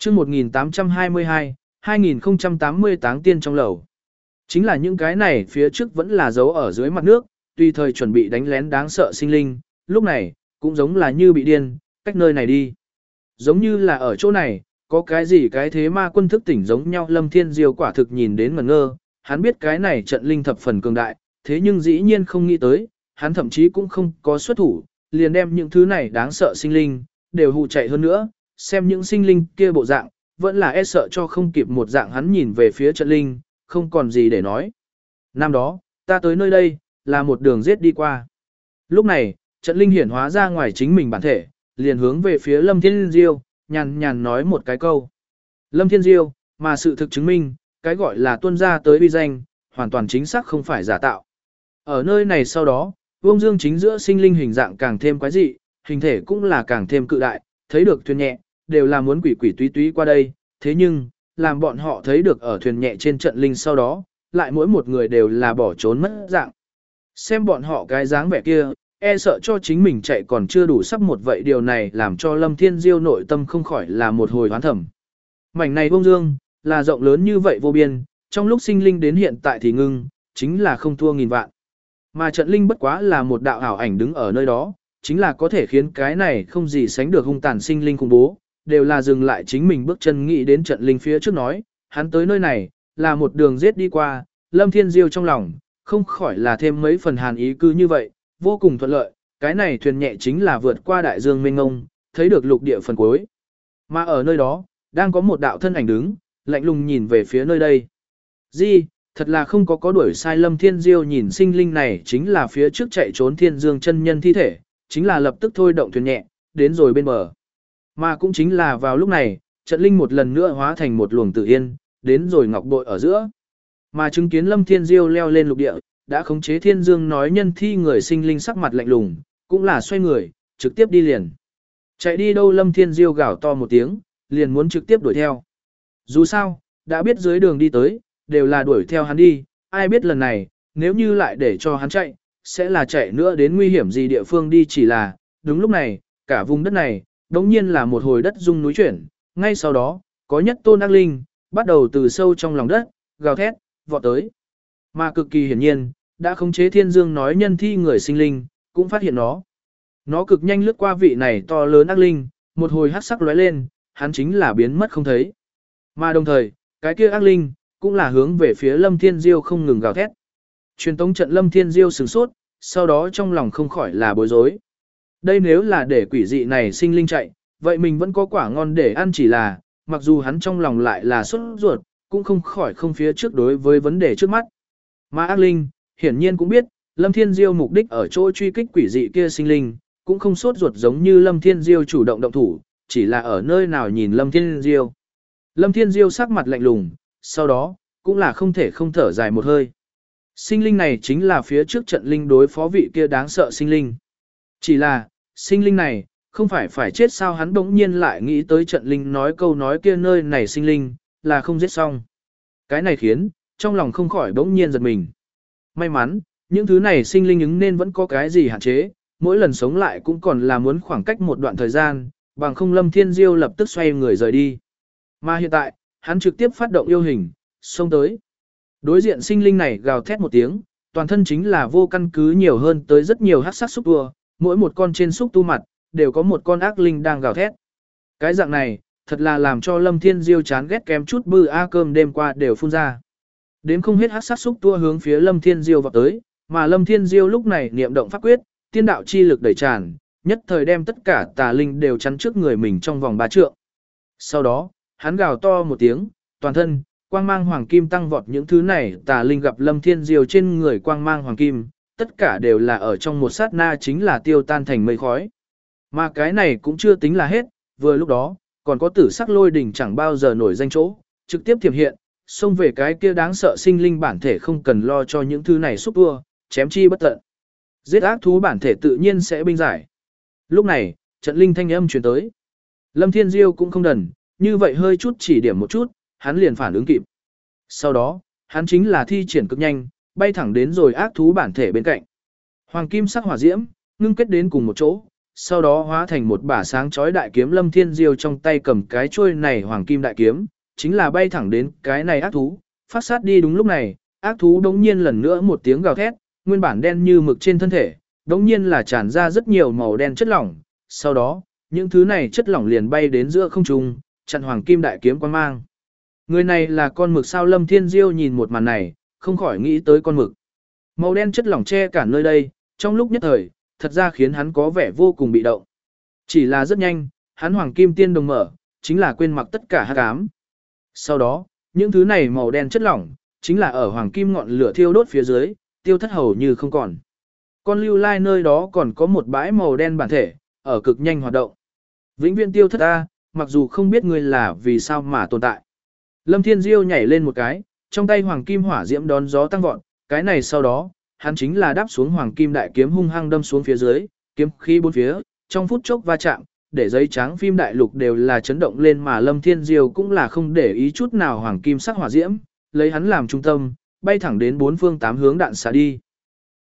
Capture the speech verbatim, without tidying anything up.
chương một nghìn tám trăm hai mươi hai, hai nghìn không trăm tám mươi táng tiên trong lầu. Chính là những cái này phía trước vẫn là dấu ở dưới mặt nước, tùy thời chuẩn bị đánh lén đáng sợ sinh linh, lúc này, cũng giống là như bị điên, cách nơi này đi. Giống như là ở chỗ này, có cái gì cái thế ma quân thức tỉnh giống nhau. Lâm Thiên Diêu quả thực nhìn đến ngẩn ngơ, hắn biết cái này trận linh thập phần cường đại, thế nhưng dĩ nhiên không nghĩ tới, hắn thậm chí cũng không có xuất thủ, liền đem những thứ này đáng sợ sinh linh, đều hù chạy hơn nữa, xem những sinh linh kia bộ dạng, vẫn là e sợ cho không kịp một dạng. Hắn nhìn về phía trận linh, không còn gì để nói. Năm đó, ta tới nơi đây, là một đường giết đi qua. Lúc này, trận linh hiển hóa ra ngoài chính mình bản thể, liền hướng về phía Lâm Thiên Diêu, nhàn nhàn nói một cái câu. Lâm Thiên Diêu, mà sự thực chứng minh, cái gọi là tuân ra tới uy danh, hoàn toàn chính xác không phải giả tạo. Ở nơi này sau đó, Vương Dương chính giữa sinh linh hình dạng càng thêm quái dị, hình thể cũng là càng thêm cự đại, thấy được thuyền nhẹ, đều là muốn quỷ quỷ túy túy qua đây, thế nhưng, làm bọn họ thấy được ở thuyền nhẹ trên trận linh sau đó, lại mỗi một người đều là bỏ trốn mất dạng. Xem bọn họ cái dáng vẻ kia, e sợ cho chính mình chạy còn chưa đủ sắp một vậy, điều này làm cho Lâm Thiên Diêu nội tâm không khỏi là một hồi hoán thẩm. Mảnh này Vương Dương, là rộng lớn như vậy vô biên, trong lúc sinh linh đến hiện tại thì ngưng, chính là không thua nghìn vạn. Mà trận linh bất quá là một đạo ảo ảnh đứng ở nơi đó, chính là có thể khiến cái này không gì sánh được hung tàn sinh linh khủng bố, đều là dừng lại chính mình bước chân nghĩ đến trận linh phía trước nói, hắn tới nơi này, là một đường giết đi qua. Lâm Thiên Diêu trong lòng, không khỏi là thêm mấy phần hàn ý, cứ như vậy, vô cùng thuận lợi, cái này thuyền nhẹ chính là vượt qua đại dương mênh mông, thấy được lục địa phần cuối. Mà ở nơi đó, đang có một đạo thân ảnh đứng, lạnh lùng nhìn về phía nơi đây. Di, thật là không có có đuổi sai. Lâm Thiên Diêu nhìn sinh linh này chính là phía trước chạy trốn Thiên Dương chân nhân thi thể, chính là lập tức thôi động thuyền nhẹ, đến rồi bên bờ. Mà cũng chính là vào lúc này, trận linh một lần nữa hóa thành một luồng tự yên, đến rồi ngọc bội ở giữa. Mà chứng kiến Lâm Thiên Diêu leo lên lục địa, đã khống chế Thiên Dương nói nhân thi người sinh linh sắc mặt lạnh lùng, cũng là xoay người, trực tiếp đi liền. Chạy đi đâu? Lâm Thiên Diêu gào to một tiếng, liền muốn trực tiếp đuổi theo. Dù sao, đã biết dưới đường đi tới, đều là đuổi theo hắn đi, ai biết lần này, nếu như lại để cho hắn chạy, sẽ là chạy nữa đến nguy hiểm gì địa phương đi. Chỉ là, đúng lúc này, cả vùng đất này, đống nhiên là một hồi đất rung núi chuyển, ngay sau đó, có nhất tôn ác linh, bắt đầu từ sâu trong lòng đất, gào thét, vọt tới. Mà cực kỳ hiển nhiên, đã khống chế Thiên Dương nói nhân thi người sinh linh, cũng phát hiện nó. Nó cực nhanh lướt qua vị này to lớn ác linh, một hồi hắc sắc lóe lên, hắn chính là biến mất không thấy. Mà đồng thời, cái kia ác linh, cũng là hướng về phía Lâm Thiên Diêu không ngừng gào thét. Truyền tống trận Lâm Thiên Diêu sửng sốt, sau đó trong lòng không khỏi là bối rối. Đây nếu là để quỷ dị này sinh linh chạy, vậy mình vẫn có quả ngon để ăn, chỉ là, mặc dù hắn trong lòng lại là sốt ruột, cũng không khỏi không phía trước đối với vấn đề trước mắt. Mà ác linh, hiển nhiên cũng biết, Lâm Thiên Diêu mục đích ở chỗ truy kích quỷ dị kia sinh linh, cũng không sốt ruột giống như Lâm Thiên Diêu chủ động động thủ, chỉ là ở nơi nào nhìn Lâm Thiên Diêu. Lâm Thiên Diêu sắc mặt lạnh lùng, sau đó, cũng là không thể không thở dài một hơi. Sinh linh này chính là phía trước trận linh đối phó vị kia đáng sợ sinh linh. Chỉ là, sinh linh này, không phải phải chết sao? Hắn bỗng nhiên lại nghĩ tới trận linh nói câu nói kia, nơi này sinh linh, là không giết xong. Cái này khiến, trong lòng không khỏi bỗng nhiên giật mình. May mắn, những thứ này sinh linh ứng nên vẫn có cái gì hạn chế, mỗi lần sống lại cũng còn là muốn khoảng cách một đoạn thời gian, bằng không Lâm Thiên Diêu lập tức xoay người rời đi. Mà hiện tại, hắn trực tiếp phát động yêu hình, xông tới. Đối diện sinh linh này gào thét một tiếng, toàn thân chính là vô căn cứ nhiều hơn tới rất nhiều hắc sắc xúc tua, mỗi một con trên xúc tu mặt, đều có một con ác linh đang gào thét. Cái dạng này, thật là làm cho Lâm Thiên Diêu chán ghét kém chút bư a cơm đêm qua đều phun ra. Đến không hết hắc sắc xúc tua hướng phía Lâm Thiên Diêu vọt tới, mà Lâm Thiên Diêu lúc này niệm động pháp quyết, tiên đạo chi lực đẩy tràn, nhất thời đem tất cả tà linh đều chắn trước người mình trong vòng ba trượng. Sau đó, hắn gào to một tiếng, toàn thân, quang mang hoàng kim tăng vọt. Những thứ này tà linh gặp Lâm Thiên Diêu trên người quang mang hoàng kim, tất cả đều là ở trong một sát na chính là tiêu tan thành mây khói. Mà cái này cũng chưa tính là hết, vừa lúc đó, còn có tử sắc lôi đỉnh chẳng bao giờ nổi danh chỗ, trực tiếp thiểm hiện, xông về cái kia đáng sợ sinh linh bản thể, không cần lo cho những thứ này xúc tua, chém chi bất tận. Giết ác thú bản thể tự nhiên sẽ binh giải. Lúc này, trận linh thanh âm truyền tới. Lâm Thiên Diêu cũng không đần, như vậy hơi chút chỉ điểm một chút, hắn liền phản ứng kịp. Sau đó, hắn chính là thi triển cực nhanh, bay thẳng đến rồi ác thú bản thể bên cạnh. Hoàng kim sắc hỏa diễm, ngưng kết đến cùng một chỗ, sau đó hóa thành một bả sáng chói đại kiếm. Lâm Thiên Diêu trong tay cầm cái chuôi này hoàng kim đại kiếm, chính là bay thẳng đến cái này ác thú, phát sát đi. Đúng lúc này, ác thú đống nhiên lần nữa một tiếng gào thét, nguyên bản đen như mực trên thân thể, đống nhiên là tràn ra rất nhiều màu đen chất lỏng, sau đó, những thứ này chất lỏng liền bay đến giữa không trung, chặn hoàng kim đại kiếm quang mang. Người này là con mực sao? Lâm Thiên Diêu nhìn một màn này, không khỏi nghĩ tới con mực. Màu đen chất lỏng che cản nơi đây, trong lúc nhất thời, thật ra khiến hắn có vẻ vô cùng bị động. Chỉ là rất nhanh, hắn hoàng kim tiên đồng mở, chính là quên mặc tất cả hắc ám. Sau đó, những thứ này màu đen chất lỏng, chính là ở hoàng kim ngọn lửa thiêu đốt phía dưới, tiêu thất hầu như không còn. Con lưu lai nơi đó còn có một bãi màu đen bản thể, ở cực nhanh hoạt động. Vĩnh viễn tiêu thất ta, mặc dù không biết ngươi là vì sao mà tồn tại. Lâm Thiên Diêu nhảy lên một cái, trong tay hoàng kim hỏa diễm đón gió tăng vọt, cái này sau đó, hắn chính là đáp xuống hoàng kim đại kiếm hung hăng đâm xuống phía dưới, kiếm khí bốn phía, trong phút chốc va chạm, để giấy trắng phim đại lục đều là chấn động lên, mà Lâm Thiên Diêu cũng là không để ý chút nào hoàng kim sắc hỏa diễm, lấy hắn làm trung tâm, bay thẳng đến bốn phương tám hướng đạn xả đi.